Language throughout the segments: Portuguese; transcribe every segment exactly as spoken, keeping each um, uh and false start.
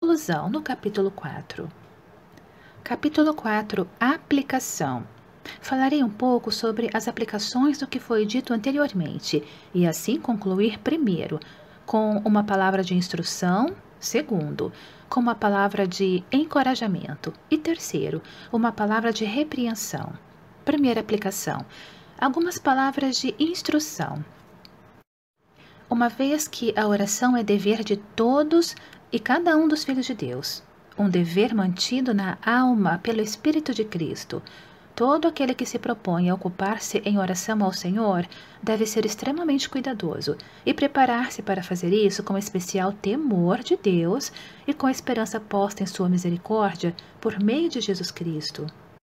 conclusão no capítulo quatro. Capítulo quatro. Aplicação. Falarei um pouco sobre as aplicações do que foi dito anteriormente e assim concluir primeiro com uma palavra de instrução, segundo, com uma palavra de encorajamento e terceiro, uma palavra de repreensão. Primeira aplicação. Algumas palavras de instrução. Uma vez que a oração é dever de todos e cada um dos filhos de Deus, um dever mantido na alma pelo Espírito de Cristo, todo aquele que se propõe a ocupar-se em oração ao Senhor deve ser extremamente cuidadoso e preparar-se para fazer isso com especial temor de Deus e com a esperança posta em sua misericórdia por meio de Jesus Cristo.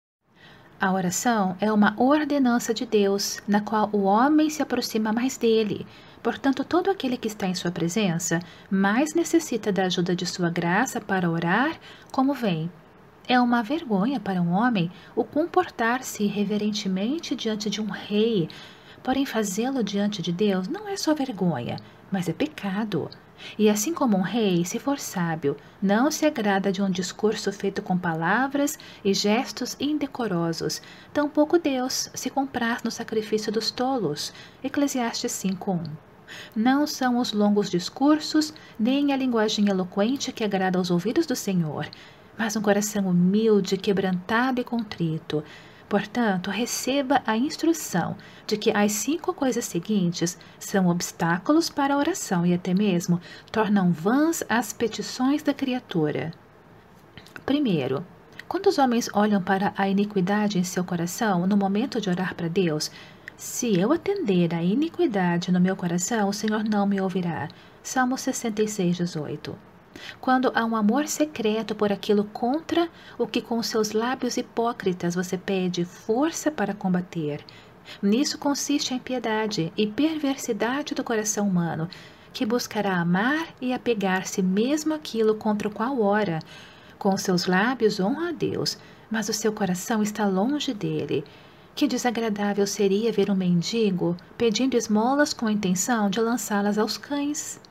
A oração é uma ordenança de Deus, na qual o homem se aproxima mais dele. Portanto, todo aquele que está em sua presença mais necessita da ajuda de sua graça para orar como vem. É uma vergonha para um homem o comportar-se reverentemente diante de um rei, porém fazê-lo diante de Deus não é só vergonha, mas é pecado. E assim como um rei, se for sábio, não se agrada de um discurso feito com palavras e gestos indecorosos, tampouco Deus se compraz no sacrifício dos tolos. Eclesiastes cinco, um. Não são os longos discursos, nem a linguagem eloquente que agrada aos ouvidos do Senhor, mas um coração humilde, quebrantado e contrito. Portanto, receba a instrução de que as cinco coisas seguintes são obstáculos para a oração e até mesmo tornam vãs as petições da criatura. Primeiro, quando os homens olham para a iniquidade em seu coração no momento de orar para Deus, se eu atender à iniquidade no meu coração, o Senhor não me ouvirá. Salmo sessenta e seis, dezoito. Quando há um amor secreto por aquilo contra o que com seus lábios hipócritas você pede força para combater. Nisso consiste a impiedade e perversidade do coração humano, que buscará amar e apegar-se mesmo àquilo contra o qual ora. Com seus lábios honra a Deus, mas o seu coração está longe dele. Que desagradável seria ver um mendigo pedindo esmolas com a intenção de lançá-las aos cães.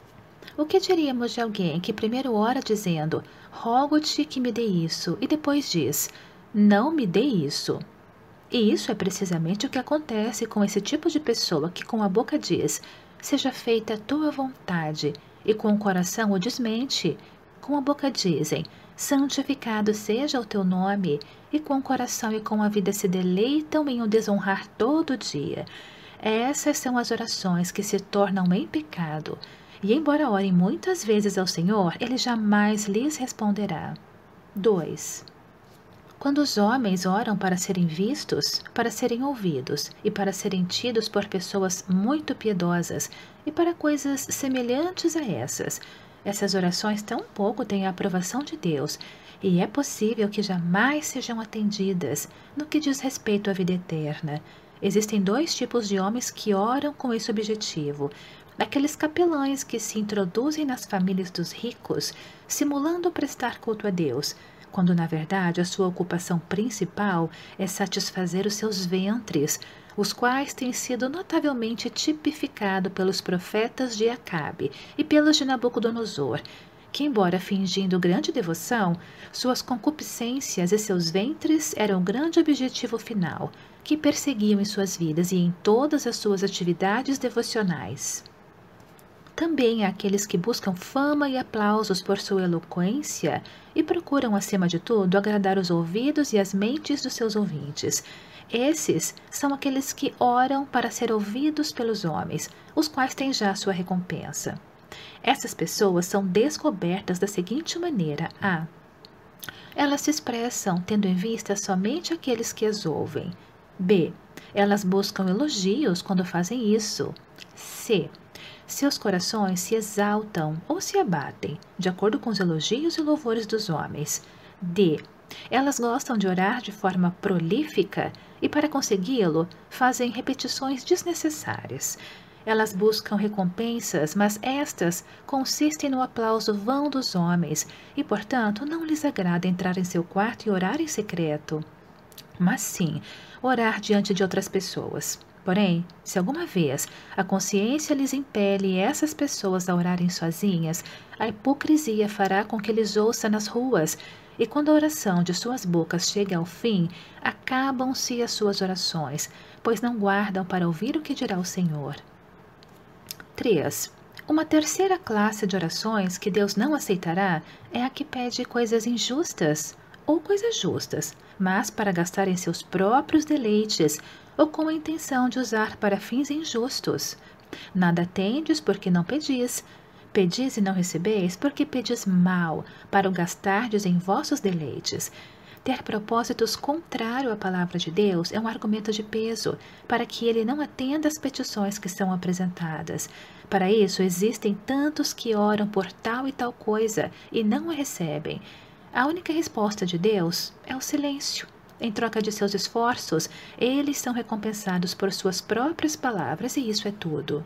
O que diríamos de alguém que primeiro ora dizendo, rogo-te que me dê isso, e depois diz, não me dê isso? E isso é precisamente o que acontece com esse tipo de pessoa que com a boca diz, seja feita a tua vontade, e com o coração o desmente. Com a boca dizem, santificado seja o teu nome, e com o coração e com a vida se deleitam em o desonrar todo dia. Essas são as orações que se tornam em pecado. E embora orem muitas vezes ao Senhor, Ele jamais lhes responderá. dois. Quando os homens oram para serem vistos, para serem ouvidos e para serem tidos por pessoas muito piedosas e para coisas semelhantes a essas, essas orações tampouco têm a aprovação de Deus e é possível que jamais sejam atendidas no que diz respeito à vida eterna. Existem dois tipos de homens que oram com esse objetivo. Aqueles capelães que se introduzem nas famílias dos ricos, simulando prestar culto a Deus, quando na verdade a sua ocupação principal é satisfazer os seus ventres, os quais têm sido notavelmente tipificados pelos profetas de Acabe e pelos de Nabucodonosor, que embora fingindo grande devoção, suas concupiscências e seus ventres eram o grande objetivo final, que perseguiam em suas vidas e em todas as suas atividades devocionais. Também há aqueles que buscam fama e aplausos por sua eloquência e procuram, acima de tudo, agradar os ouvidos e as mentes dos seus ouvintes. Esses são aqueles que oram para ser ouvidos pelos homens, os quais têm já sua recompensa. Essas pessoas são descobertas da seguinte maneira. A. Elas se expressam tendo em vista somente aqueles que as ouvem. B. Elas buscam elogios quando fazem isso. C. Seus corações se exaltam ou se abatem, de acordo com os elogios e louvores dos homens. D. Elas gostam de orar de forma prolífica e, para consegui-lo, fazem repetições desnecessárias. Elas buscam recompensas, mas estas consistem no aplauso vão dos homens e, portanto, não lhes agrada entrar em seu quarto e orar em secreto, mas sim orar diante de outras pessoas. Porém, se alguma vez a consciência lhes impele essas pessoas a orarem sozinhas, a hipocrisia fará com que eles ouçam nas ruas, e quando a oração de suas bocas chega ao fim, acabam-se as suas orações, pois não guardam para ouvir o que dirá o Senhor. três. Uma terceira classe de orações que Deus não aceitará é a que pede coisas injustas ou coisas justas, mas para gastar em seus próprios deleites ou com a intenção de usar para fins injustos. Nada tendes porque não pedis. Pedis e não recebeis porque pedis mal, para o gastardes em vossos deleites. Ter propósitos contrários à palavra de Deus é um argumento de peso, para que ele não atenda às petições que são apresentadas. Para isso, existem tantos que oram por tal e tal coisa e não a recebem. A única resposta de Deus é o silêncio. Em troca de seus esforços, eles são recompensados por suas próprias palavras e isso é tudo.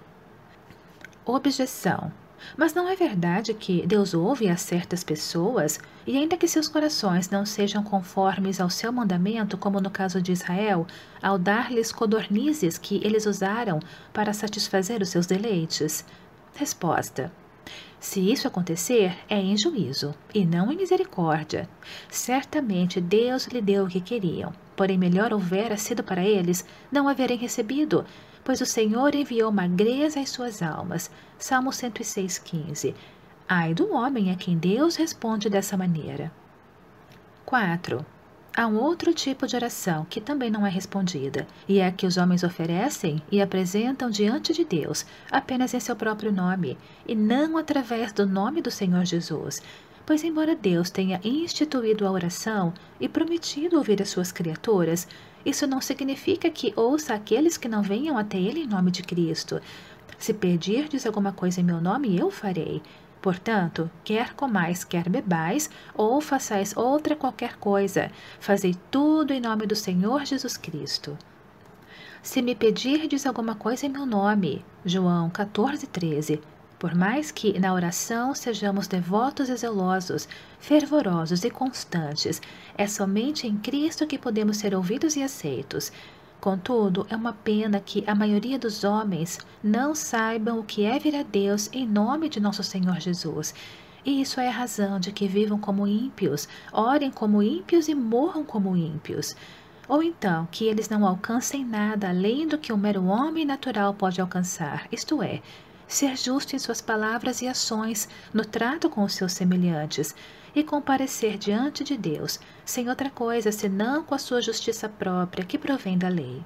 Objeção. Mas não é verdade que Deus ouve a certas pessoas, e ainda que seus corações não sejam conformes ao seu mandamento, como no caso de Israel, ao dar-lhes codornizes que eles usaram para satisfazer os seus deleites? Resposta. Se isso acontecer, é em juízo, e não em misericórdia. Certamente Deus lhe deu o que queriam, porém melhor houvera sido para eles não haverem recebido, pois o Senhor enviou magreza às suas almas. Salmo cento e seis, quinze. Ai do homem a quem Deus responde dessa maneira. quatro. Há um outro tipo de oração que também não é respondida, e é a que os homens oferecem e apresentam diante de Deus, apenas em seu próprio nome, e não através do nome do Senhor Jesus. Pois embora Deus tenha instituído a oração e prometido ouvir as suas criaturas, isso não significa que ouça aqueles que não venham até Ele em nome de Cristo. Se pedirdes alguma coisa em meu nome, eu farei. Portanto, quer comais, quer bebais, ou façais outra qualquer coisa, fazei tudo em nome do Senhor Jesus Cristo. Se me pedirdes alguma coisa em meu nome, João quatorze, treze, por mais que na oração sejamos devotos e zelosos, fervorosos e constantes, é somente em Cristo que podemos ser ouvidos e aceitos. Contudo, é uma pena que a maioria dos homens não saibam o que é vir a Deus em nome de nosso Senhor Jesus. E isso é a razão de que vivam como ímpios, orem como ímpios e morram como ímpios. Ou então, que eles não alcancem nada além do que o mero homem natural pode alcançar, isto é, ser justo em suas palavras e ações, no trato com os seus semelhantes, e comparecer diante de Deus, sem outra coisa senão com a sua justiça própria que provém da lei.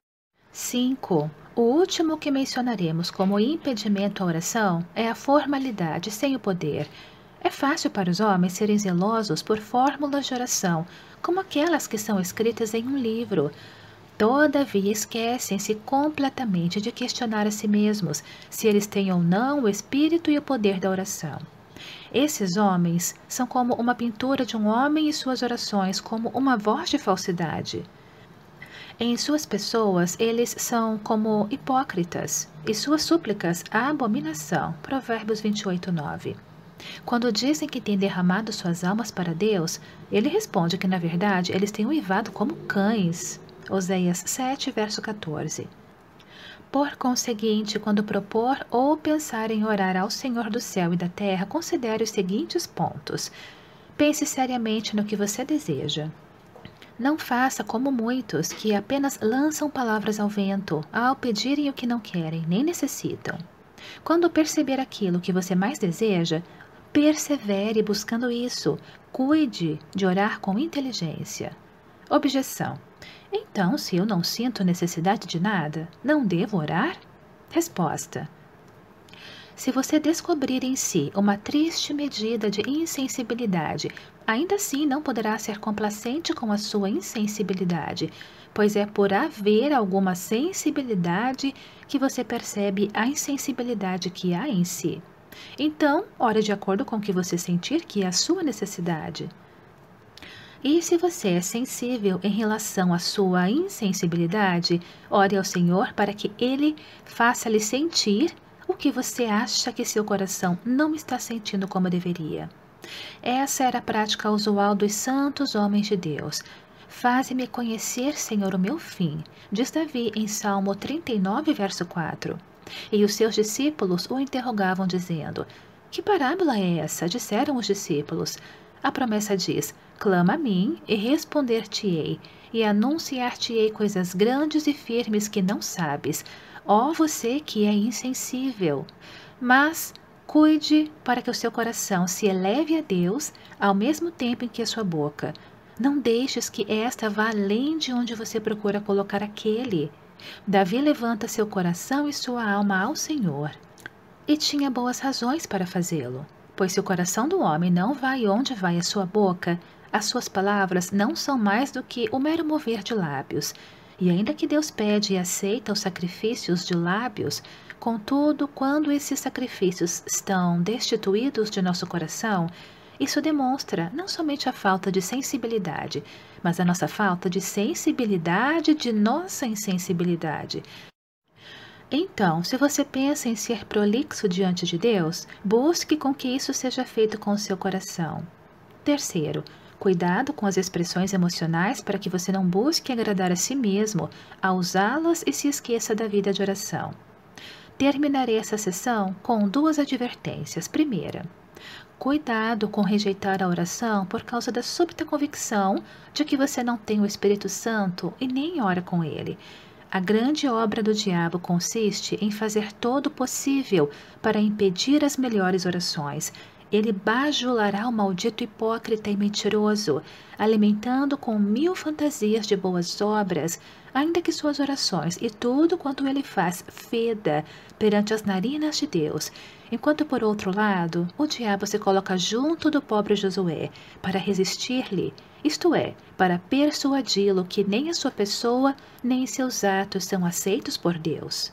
cinco. O último que mencionaremos como impedimento à oração é a formalidade sem o poder. É fácil para os homens serem zelosos por fórmulas de oração, como aquelas que são escritas em um livro. Todavia, esquecem-se completamente de questionar a si mesmos se eles têm ou não o espírito e o poder da oração. Esses homens são como uma pintura de um homem e suas orações como uma voz de falsidade. Em suas pessoas, eles são como hipócritas, e suas súplicas a abominação. Provérbios vinte e oito, nove. Quando dizem que têm derramado suas almas para Deus, ele responde que, na verdade, eles têm uivado como cães. Oséias sete, verso quatorze. Por conseguinte, quando propor ou pensar em orar ao Senhor do céu e da terra, considere os seguintes pontos. Pense seriamente no que você deseja. Não faça como muitos que apenas lançam palavras ao vento ao pedirem o que não querem nem necessitam. Quando perceber aquilo que você mais deseja, persevere buscando isso. Cuide de orar com inteligência. Objeção. Então, se eu não sinto necessidade de nada, não devo orar? Resposta. Se você descobrir em si uma triste medida de insensibilidade, ainda assim não poderá ser complacente com a sua insensibilidade, pois é por haver alguma sensibilidade que você percebe a insensibilidade que há em si. Então, ore de acordo com o que você sentir que é a sua necessidade. E se você é sensível em relação à sua insensibilidade, ore ao Senhor para que Ele faça-lhe sentir o que você acha que seu coração não está sentindo como deveria. Essa era a prática usual dos santos homens de Deus. Faze-me conhecer, Senhor, o meu fim, diz Davi em Salmo trinta e nove, verso quatro. E os seus discípulos o interrogavam, dizendo: Que parábola é essa? Disseram os discípulos. A promessa diz: Clama a mim e responder-te-ei, e anunciar-te-ei coisas grandes e firmes que não sabes, ó você que é insensível. Mas cuide para que o seu coração se eleve a Deus ao mesmo tempo em que a sua boca. Não deixes que esta vá além de onde você procura colocar aquele. Davi levanta seu coração e sua alma ao Senhor. E tinha boas razões para fazê-lo, pois se o coração do homem não vai onde vai a sua boca, as suas palavras não são mais do que o mero mover de lábios. E ainda que Deus pede e aceita os sacrifícios de lábios, contudo, quando esses sacrifícios estão destituídos de nosso coração, isso demonstra não somente a falta de sensibilidade, mas a nossa falta de sensibilidade de nossa insensibilidade. Então, se você pensa em ser prolixo diante de Deus, busque com que isso seja feito com o seu coração. Terceiro, cuidado com as expressões emocionais para que você não busque agradar a si mesmo ao usá-las e se esqueça da vida de oração. Terminarei essa sessão com duas advertências. Primeira, cuidado com rejeitar a oração por causa da súbita convicção de que você não tem o Espírito Santo e nem ora com ele. A grande obra do diabo consiste em fazer todo o possível para impedir as melhores orações. Ele bajulará o maldito hipócrita e mentiroso, alimentando com mil fantasias de boas obras, ainda que suas orações e tudo quanto ele faz feda perante as narinas de Deus, enquanto, por outro lado, o diabo se coloca junto do pobre Josué para resistir-lhe, isto é, para persuadi-lo que nem a sua pessoa nem seus atos são aceitos por Deus.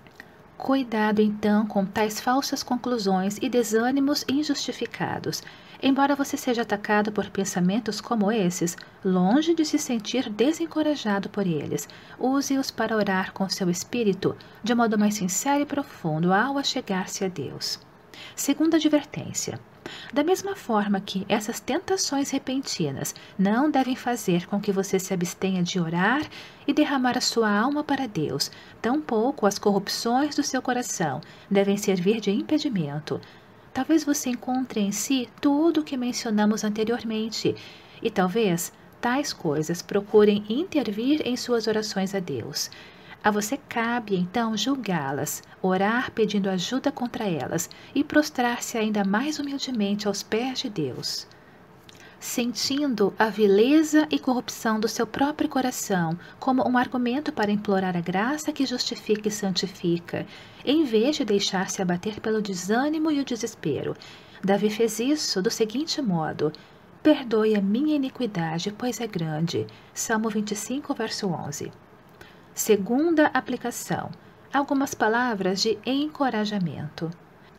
Cuidado, então, com tais falsas conclusões e desânimos injustificados. Embora você seja atacado por pensamentos como esses, longe de se sentir desencorajado por eles, use-os para orar com seu espírito de modo mais sincero e profundo ao achegar-se a Deus. Segunda advertência. Da mesma forma que essas tentações repentinas não devem fazer com que você se abstenha de orar e derramar a sua alma para Deus, tampouco as corrupções do seu coração devem servir de impedimento. Talvez você encontre em si tudo o que mencionamos anteriormente, e talvez tais coisas procurem intervir em suas orações a Deus. A você cabe, então, julgá-las, orar pedindo ajuda contra elas e prostrar-se ainda mais humildemente aos pés de Deus. Sentindo a vileza e corrupção do seu próprio coração como um argumento para implorar a graça que justifica e santifica, em vez de deixar-se abater pelo desânimo e o desespero. Davi fez isso do seguinte modo: perdoe a minha iniquidade, pois é grande. Salmo vinte e cinco, verso onze. Segunda aplicação. Algumas palavras de encorajamento.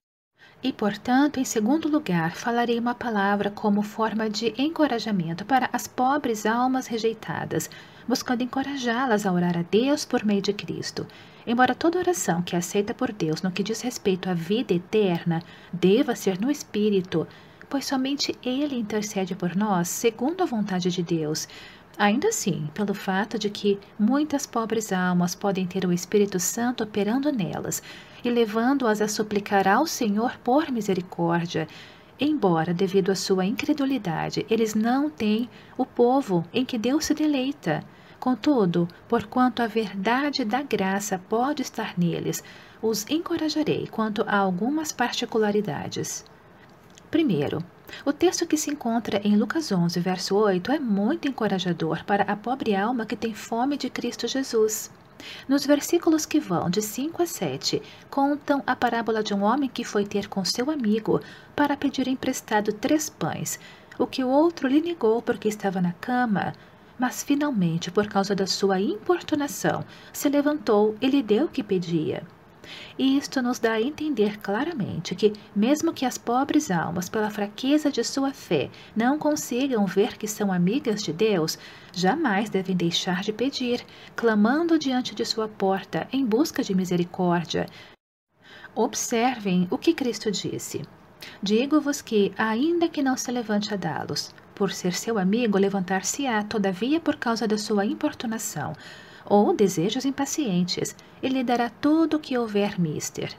E, portanto, em segundo lugar, falarei uma palavra como forma de encorajamento para as pobres almas rejeitadas, buscando encorajá-las a orar a Deus por meio de Cristo. Embora toda oração que é aceita por Deus no que diz respeito à vida eterna deva ser no Espírito, pois somente Ele intercede por nós segundo a vontade de Deus. Ainda assim, pelo fato de que muitas pobres almas podem ter o Espírito Santo operando nelas e levando-as a suplicar ao Senhor por misericórdia, embora, devido à sua incredulidade, eles não têm o povo em que Deus se deleita. Contudo, porquanto a verdade da graça pode estar neles, os encorajarei quanto a algumas particularidades. Primeiro, o texto que se encontra em Lucas onze, verso oito, é muito encorajador para a pobre alma que tem fome de Cristo Jesus. Nos versículos que vão de cinco a sete, contam a parábola de um homem que foi ter com seu amigo para pedir emprestado três pães, o que o outro lhe negou porque estava na cama, mas finalmente, por causa da sua importunação, se levantou e lhe deu o que pedia. E isto nos dá a entender claramente que, mesmo que as pobres almas, pela fraqueza de sua fé, não consigam ver que são amigas de Deus, jamais devem deixar de pedir, clamando diante de sua porta em busca de misericórdia. Observem o que Cristo disse: Digo-vos que, ainda que não se levante a dá-los, por ser seu amigo, levantar-se-á, todavia, por causa da sua importunação, ou desejos impacientes, e lhe dará tudo o que houver mister.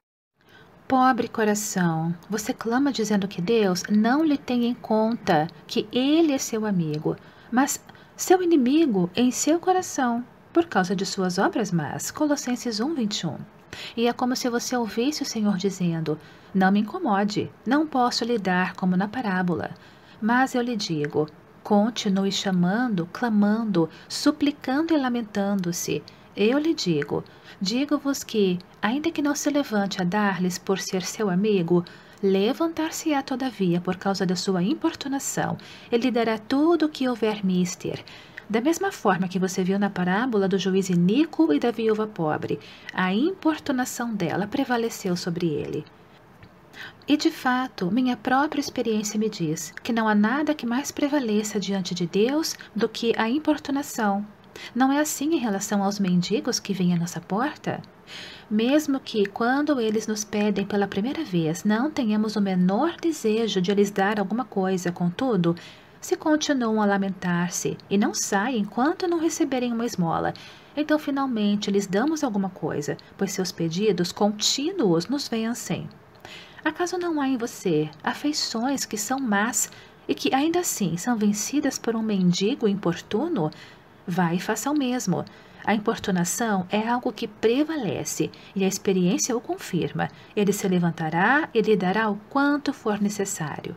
Pobre coração, você clama dizendo que Deus não lhe tem em conta, que ele é seu amigo, mas seu inimigo em seu coração, por causa de suas obras más. Colossenses um, vinte e um. E é como se você ouvisse o Senhor dizendo: não me incomode, não posso lhe dar como na parábola. Mas eu lhe digo, continue chamando, clamando, suplicando e lamentando-se. Eu lhe digo, digo-vos que, ainda que não se levante a dar-lhes por ser seu amigo, levantar-se-á todavia por causa da sua importunação, e lhe dará tudo o que houver mister. Da mesma forma que você viu na parábola do juiz iníquo e da viúva pobre, a importunação dela prevaleceu sobre ele. E de fato, minha própria experiência me diz que não há nada que mais prevaleça diante de Deus do que a importunação. Não é assim em relação aos mendigos que vêm à nossa porta? Mesmo que, quando eles nos pedem pela primeira vez, não tenhamos o menor desejo de lhes dar alguma coisa, contudo, se continuam a lamentar-se e não saem enquanto não receberem uma esmola, então finalmente lhes damos alguma coisa, pois seus pedidos contínuos nos vencem. Acaso não há em você afeições que são más e que ainda assim são vencidas por um mendigo importuno? Vá e faça o mesmo. A importunação é algo que prevalece, e a experiência o confirma. Ele se levantará e lhe dará o quanto for necessário.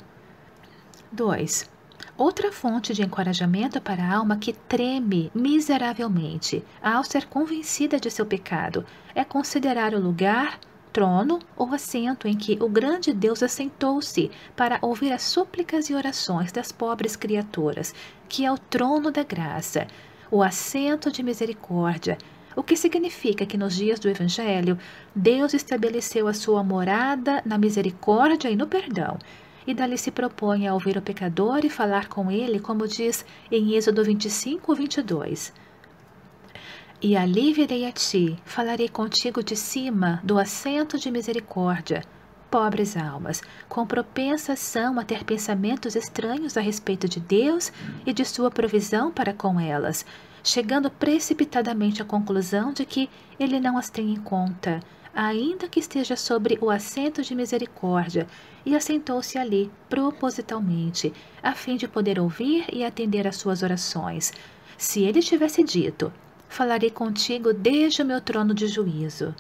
dois. Outra fonte de encorajamento para a alma que treme miseravelmente ao ser convencida de seu pecado é considerar o lugar, trono ou assento em que o grande Deus assentou-se para ouvir as súplicas e orações das pobres criaturas, que é o trono da graça, o assento de misericórdia, o que significa que nos dias do Evangelho, Deus estabeleceu a sua morada na misericórdia e no perdão, e dali se propõe a ouvir o pecador e falar com ele, como diz em Êxodo vinte e cinco, vinte e dois. E ali virei a ti, falarei contigo de cima do assento de misericórdia. Pobres almas, quão propensas são a ter pensamentos estranhos a respeito de Deus e de sua provisão para com elas, chegando precipitadamente à conclusão de que ele não as tem em conta, ainda que esteja sobre o assento de misericórdia, e assentou-se ali propositalmente, a fim de poder ouvir e atender às suas orações. Se ele tivesse dito: falarei contigo desde o meu trono de juízo,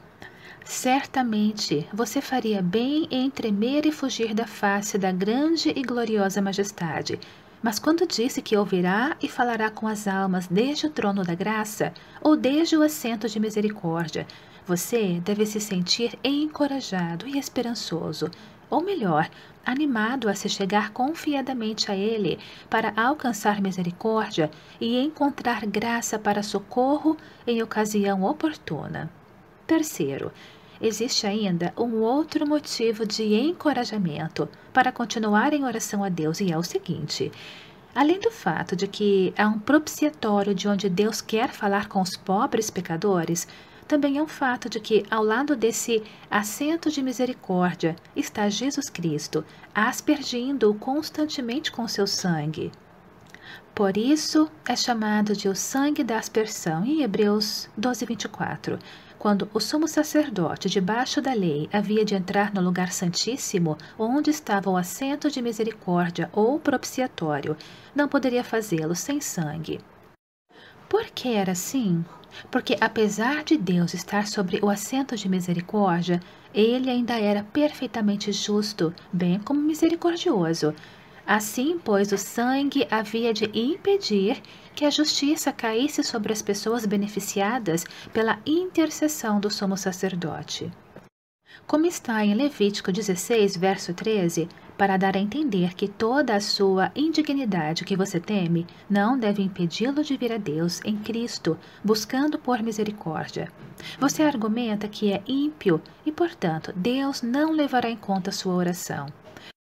certamente você faria bem em tremer e fugir da face da grande e gloriosa majestade. Mas quando disse que ouvirá e falará com as almas desde o trono da graça, ou desde o assento de misericórdia, você deve se sentir encorajado e esperançoso, ou melhor, animado a se chegar confiadamente a ele para alcançar misericórdia e encontrar graça para socorro em ocasião oportuna. Terceiro, existe ainda um outro motivo de encorajamento para continuar em oração a Deus, e é o seguinte: além do fato de que há um propiciatório de onde Deus quer falar com os pobres pecadores, também é um fato de que, ao lado desse assento de misericórdia, está Jesus Cristo, aspergindo-o constantemente com seu sangue. Por isso é chamado de o sangue da aspersão, em Hebreus doze, vinte e quatro. Quando o sumo sacerdote, debaixo da lei, havia de entrar no lugar santíssimo, onde estava o assento de misericórdia ou propiciatório, não poderia fazê-lo sem sangue. Por que era assim? Porque, apesar de Deus estar sobre o assento de misericórdia, ele ainda era perfeitamente justo, bem como misericordioso. Assim, pois, o sangue havia de impedir que a justiça caísse sobre as pessoas beneficiadas pela intercessão do sumo sacerdote. Como está em Levítico dezesseis, verso treze, para dar a entender que toda a sua indignidade que você teme não deve impedi-lo de vir a Deus em Cristo, buscando por misericórdia. Você argumenta que é ímpio e, portanto, Deus não levará em conta sua oração.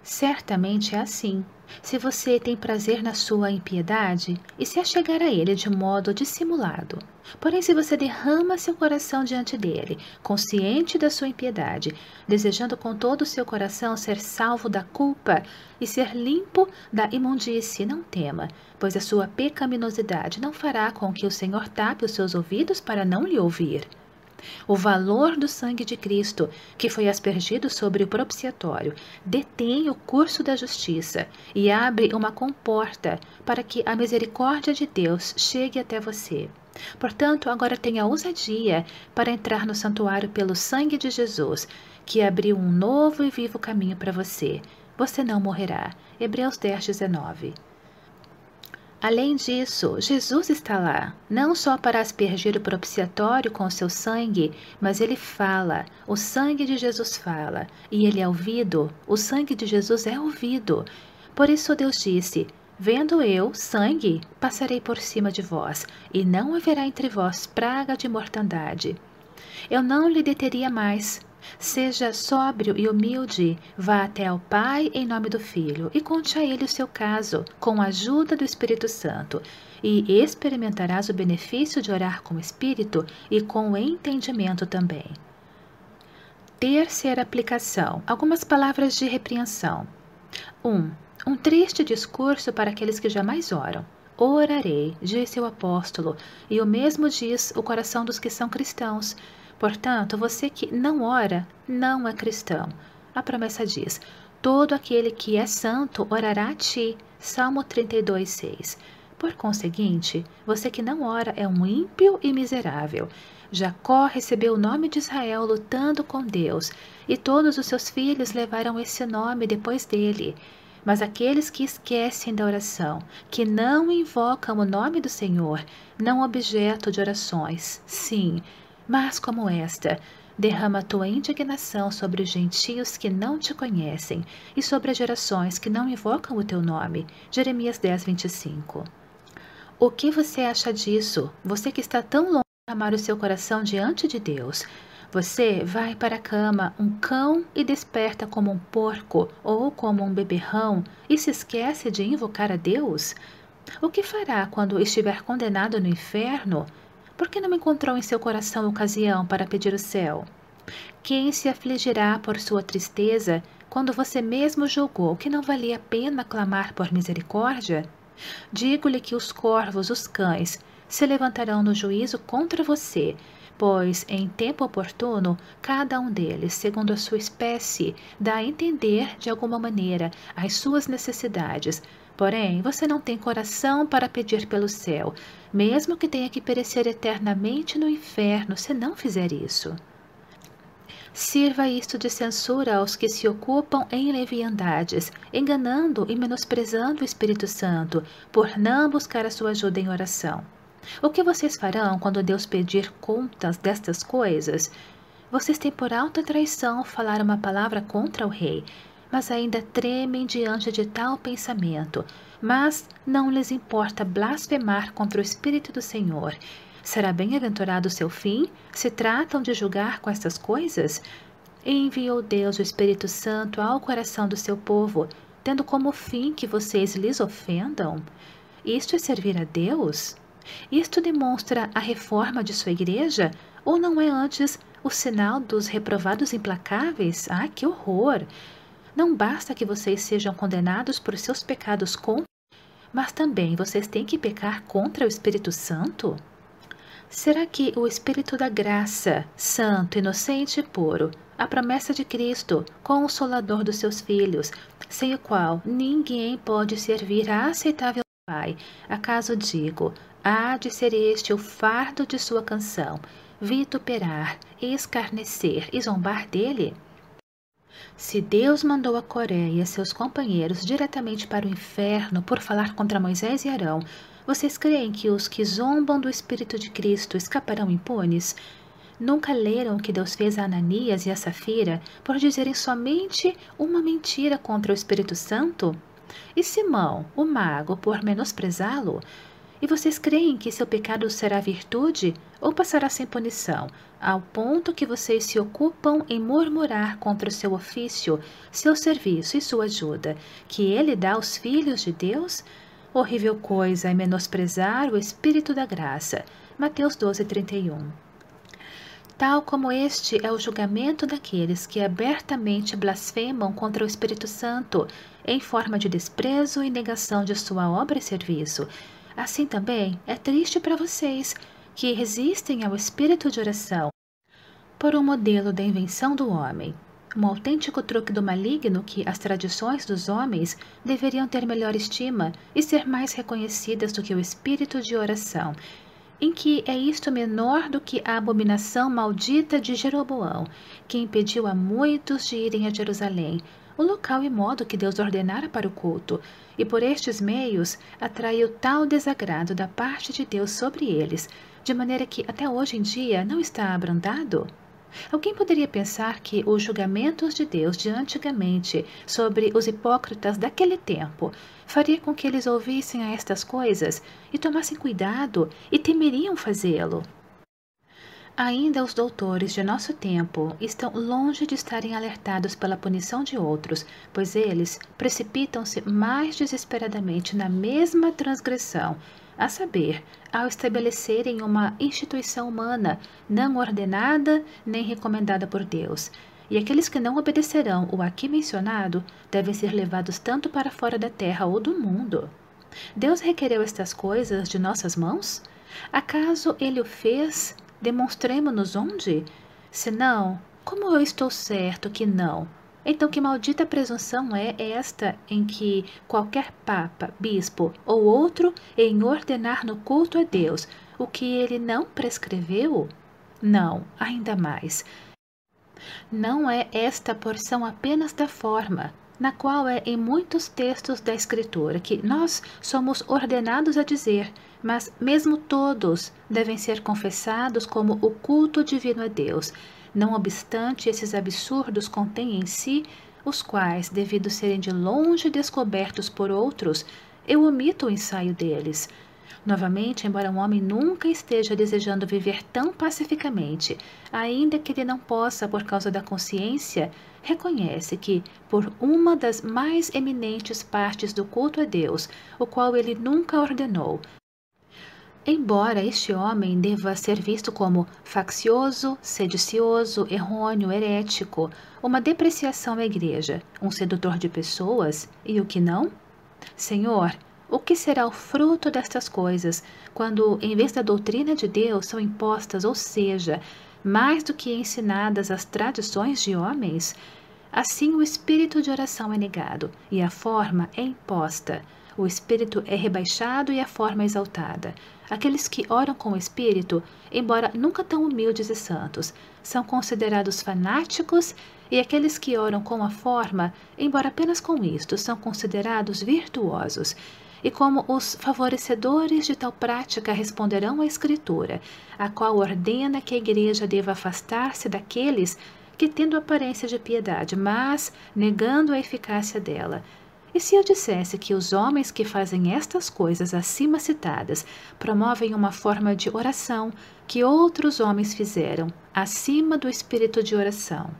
Certamente é assim. Se você tem prazer na sua impiedade e se achegar a ele de modo dissimulado. Porém, se você derrama seu coração diante dele, consciente da sua impiedade, desejando com todo o seu coração ser salvo da culpa e ser limpo da imundície, não tema, pois a sua pecaminosidade não fará com que o Senhor tape os seus ouvidos para não lhe ouvir. O valor do sangue de Cristo, que foi aspergido sobre o propiciatório, detém o curso da justiça e abre uma comporta para que a misericórdia de Deus chegue até você. Portanto, agora tenha ousadia para entrar no santuário pelo sangue de Jesus, que abriu um novo e vivo caminho para você. Você não morrerá. Hebreus dez, dezenove. Além disso, Jesus está lá, não só para aspergir o propiciatório com o seu sangue, mas ele fala, o sangue de Jesus fala, e ele é ouvido, o sangue de Jesus é ouvido. Por isso Deus disse, vendo eu sangue, passarei por cima de vós, e não haverá entre vós praga de mortandade. Eu não lhe deteria mais. Seja sóbrio e humilde, vá até ao Pai em nome do Filho e conte a ele o seu caso, com a ajuda do Espírito Santo, e experimentarás o benefício de orar com o Espírito e com o entendimento também. Terceira aplicação. Algumas palavras de repreensão. um. Um triste discurso para aqueles que jamais oram. Orarei, disse o apóstolo, e o mesmo diz o coração dos que são cristãos. Portanto, você que não ora, não é cristão. A promessa diz, todo aquele que é santo orará a ti. Salmo trinta e dois, seis. Por conseguinte, você que não ora é um ímpio e miserável. Jacó recebeu o nome de Israel lutando com Deus, e todos os seus filhos levaram esse nome depois dele. Mas aqueles que esquecem da oração, que não invocam o nome do Senhor, não objeto de orações, sim, mas como esta, derrama a tua indignação sobre os gentios que não te conhecem e sobre as gerações que não invocam o teu nome. Jeremias dez, vinte e cinco. O que você acha disso? Você que está tão longe de amar o seu coração diante de Deus. Você vai para a cama um cão e desperta como um porco ou como um beberrão e se esquece de invocar a Deus? O que fará quando estiver condenado no inferno? Por que não encontrou em seu coração ocasião para pedir o céu? Quem se afligirá por sua tristeza quando você mesmo julgou que não valia a pena clamar por misericórdia? Digo-lhe que os corvos, os cães, se levantarão no juízo contra você, pois, em tempo oportuno, cada um deles, segundo a sua espécie, dá a entender, de alguma maneira, as suas necessidades. Porém, você não tem coração para pedir pelo céu, mesmo que tenha que perecer eternamente no inferno se não fizer isso. Sirva isto de censura aos que se ocupam em leviandades, enganando e menosprezando o Espírito Santo, por não buscar a sua ajuda em oração. O que vocês farão quando Deus pedir contas destas coisas? Vocês têm por alta traição falar uma palavra contra o rei, mas ainda tremem diante de tal pensamento, mas não lhes importa blasfemar contra o Espírito do Senhor. Será bem-aventurado o seu fim, se tratam de julgar com estas coisas? E enviou Deus o Espírito Santo ao coração do seu povo, tendo como fim que vocês lhes ofendam? Isto é servir a Deus? Isto demonstra a reforma de sua igreja? Ou não é antes o sinal dos reprovados implacáveis? Ah, que horror! Não basta que vocês sejam condenados por seus pecados contra, mas também vocês têm que pecar contra o Espírito Santo? Será que o Espírito da graça, santo, inocente e puro, a promessa de Cristo, consolador dos seus filhos, sem o qual ninguém pode servir a aceitável Pai, acaso digo, há de ser este o fardo de sua canção, vituperar, escarnecer e zombar dele? Se Deus mandou a Coreia e seus companheiros diretamente para o inferno por falar contra Moisés e Arão, vocês creem que os que zombam do Espírito de Cristo escaparão impunes? Nunca leram o que Deus fez a Ananias e a Safira por dizerem somente uma mentira contra o Espírito Santo? E Simão, o mago, por menosprezá-lo? E vocês creem que seu pecado será virtude ou passará sem punição, ao ponto que vocês se ocupam em murmurar contra o seu ofício, seu serviço e sua ajuda, que ele dá aos filhos de Deus? Horrível coisa é menosprezar o Espírito da graça. Mateus doze, trinta e um. Tal como este é o julgamento daqueles que abertamente blasfemam contra o Espírito Santo, em forma de desprezo e negação de sua obra e serviço. Assim também é triste para vocês, que resistem ao espírito de oração, por um modelo da invenção do homem, um autêntico truque do maligno que as tradições dos homens deveriam ter melhor estima e ser mais reconhecidas do que o espírito de oração, em que é isto menor do que a abominação maldita de Jeroboão, que impediu a muitos de irem a Jerusalém, o local e modo que Deus ordenara para o culto, e por estes meios atraiu tal desagrado da parte de Deus sobre eles, de maneira que até hoje em dia não está abrandado? Alguém poderia pensar que os julgamentos de Deus de antigamente sobre os hipócritas daquele tempo faria com que eles ouvissem a estas coisas e tomassem cuidado e temeriam fazê-lo. Ainda os doutores de nosso tempo estão longe de estarem alertados pela punição de outros, pois eles precipitam-se mais desesperadamente na mesma transgressão, a saber, ao estabelecerem uma instituição humana não ordenada nem recomendada por Deus. E aqueles que não obedecerão o aqui mencionado devem ser levados tanto para fora da terra ou do mundo. Deus requereu estas coisas de nossas mãos? Acaso Ele o fez? Demonstremo-nos onde? Se não, como eu estou certo que não? Então que maldita presunção é esta em que qualquer papa, bispo ou outro em ordenar no culto a Deus o que ele não prescreveu? Não, ainda mais. Não é esta porção apenas da forma, na qual é em muitos textos da Escritura que nós somos ordenados a dizer, mas mesmo todos devem ser confessados como o culto divino a Deus. Não obstante, esses absurdos contêm em si, os quais, devido serem de longe descobertos por outros, eu omito o ensaio deles. Novamente, embora um homem nunca esteja desejando viver tão pacificamente, ainda que ele não possa por causa da consciência, reconhece que, por uma das mais eminentes partes do culto a Deus, o qual ele nunca ordenou, embora este homem deva ser visto como faccioso, sedicioso, errôneo, herético, uma depreciação à igreja, um sedutor de pessoas, e o que não? Senhor, o que será o fruto destas coisas, quando, em vez da doutrina de Deus, são impostas, ou seja, mais do que ensinadas as tradições de homens? Assim o espírito de oração é negado, e a forma é imposta. O espírito é rebaixado e a forma exaltada. Aqueles que oram com o espírito, embora nunca tão humildes e santos, são considerados fanáticos, e aqueles que oram com a forma, embora apenas com isto, são considerados virtuosos. E como os favorecedores de tal prática responderão à Escritura, a qual ordena que a igreja deva afastar-se daqueles que, tendo aparência de piedade, mas negando a eficácia dela. E se eu dissesse que os homens que fazem estas coisas acima citadas promovem uma forma de oração que outros homens fizeram, acima do espírito de oração?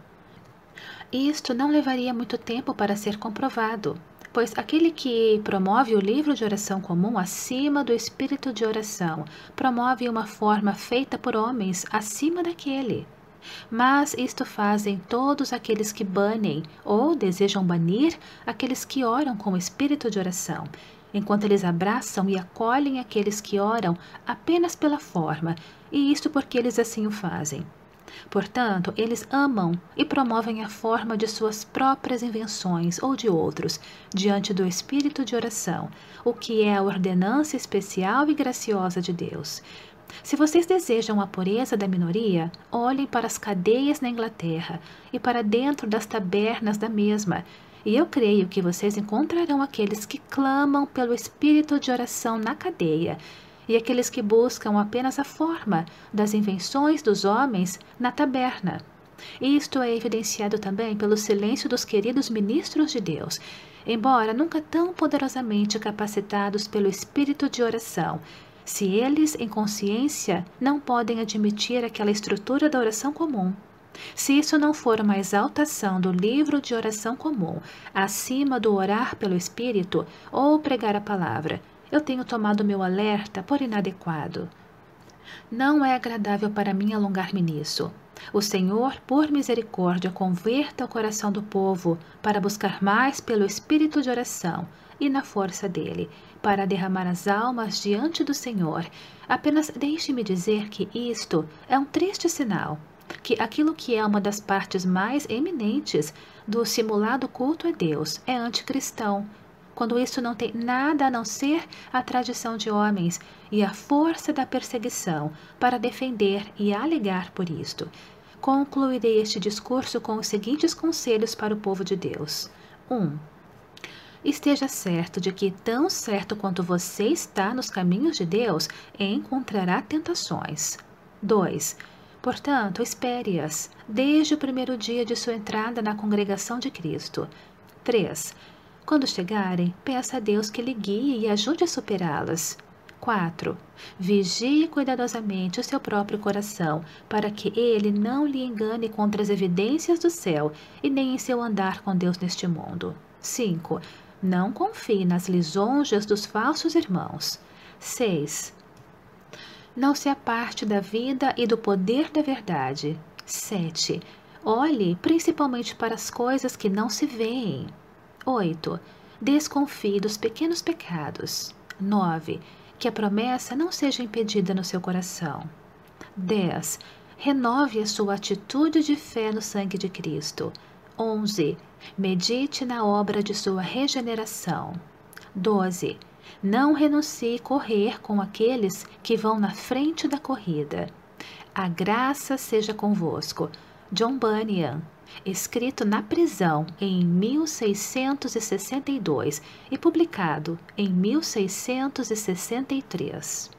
Isto não levaria muito tempo para ser comprovado, pois aquele que promove o livro de oração comum acima do espírito de oração promove uma forma feita por homens acima daquele. Mas isto fazem todos aqueles que banem ou desejam banir aqueles que oram com o espírito de oração, enquanto eles abraçam e acolhem aqueles que oram apenas pela forma, e isto porque eles assim o fazem. Portanto, eles amam e promovem a forma de suas próprias invenções ou de outros, diante do espírito de oração, o que é a ordenança especial e graciosa de Deus. Se vocês desejam a pureza da minoria, olhem para as cadeias na Inglaterra e para dentro das tabernas da mesma, e eu creio que vocês encontrarão aqueles que clamam pelo espírito de oração na cadeia, e aqueles que buscam apenas a forma das invenções dos homens na taberna. Isto é evidenciado também pelo silêncio dos queridos ministros de Deus, embora nunca tão poderosamente capacitados pelo espírito de oração, se eles, em consciência, não podem admitir aquela estrutura da oração comum. Se isso não for uma exaltação do livro de oração comum, acima do orar pelo Espírito ou pregar a palavra, eu tenho tomado meu alerta por inadequado. Não é agradável para mim alongar-me nisso. O Senhor, por misericórdia, converta o coração do povo para buscar mais pelo espírito de oração e na força dele, para derramar as almas diante do Senhor. Apenas deixe-me dizer que isto é um triste sinal, que aquilo que é uma das partes mais eminentes do simulado culto a Deus é anticristão, quando isso não tem nada a não ser a tradição de homens e a força da perseguição para defender e alegar por isto. Concluirei este discurso com os seguintes conselhos para o povo de Deus. um. Esteja certo de que, tão certo quanto você está nos caminhos de Deus, encontrará tentações. dois. Portanto, espere-as, desde o primeiro dia de sua entrada na congregação de Cristo. três. Quando chegarem, peça a Deus que lhe guie e ajude a superá-las. quatro. Vigie cuidadosamente o seu próprio coração, para que ele não lhe engane contra as evidências do céu e nem em seu andar com Deus neste mundo. cinco. Não confie nas lisonjas dos falsos irmãos. seis. Não se aparte da vida e do poder da verdade. sete. Olhe principalmente para as coisas que não se veem. oito. Desconfie dos pequenos pecados. nove. Que a promessa não seja impedida no seu coração. dez. Renove a sua atitude de fé no sangue de Cristo. onze. Medite na obra de sua regeneração. doze. Não renuncie correr com aqueles que vão na frente da corrida. A graça seja convosco. John Bunyan. Escrito na prisão em mil seiscentos e sessenta e dois e publicado em mil seiscentos e sessenta e três.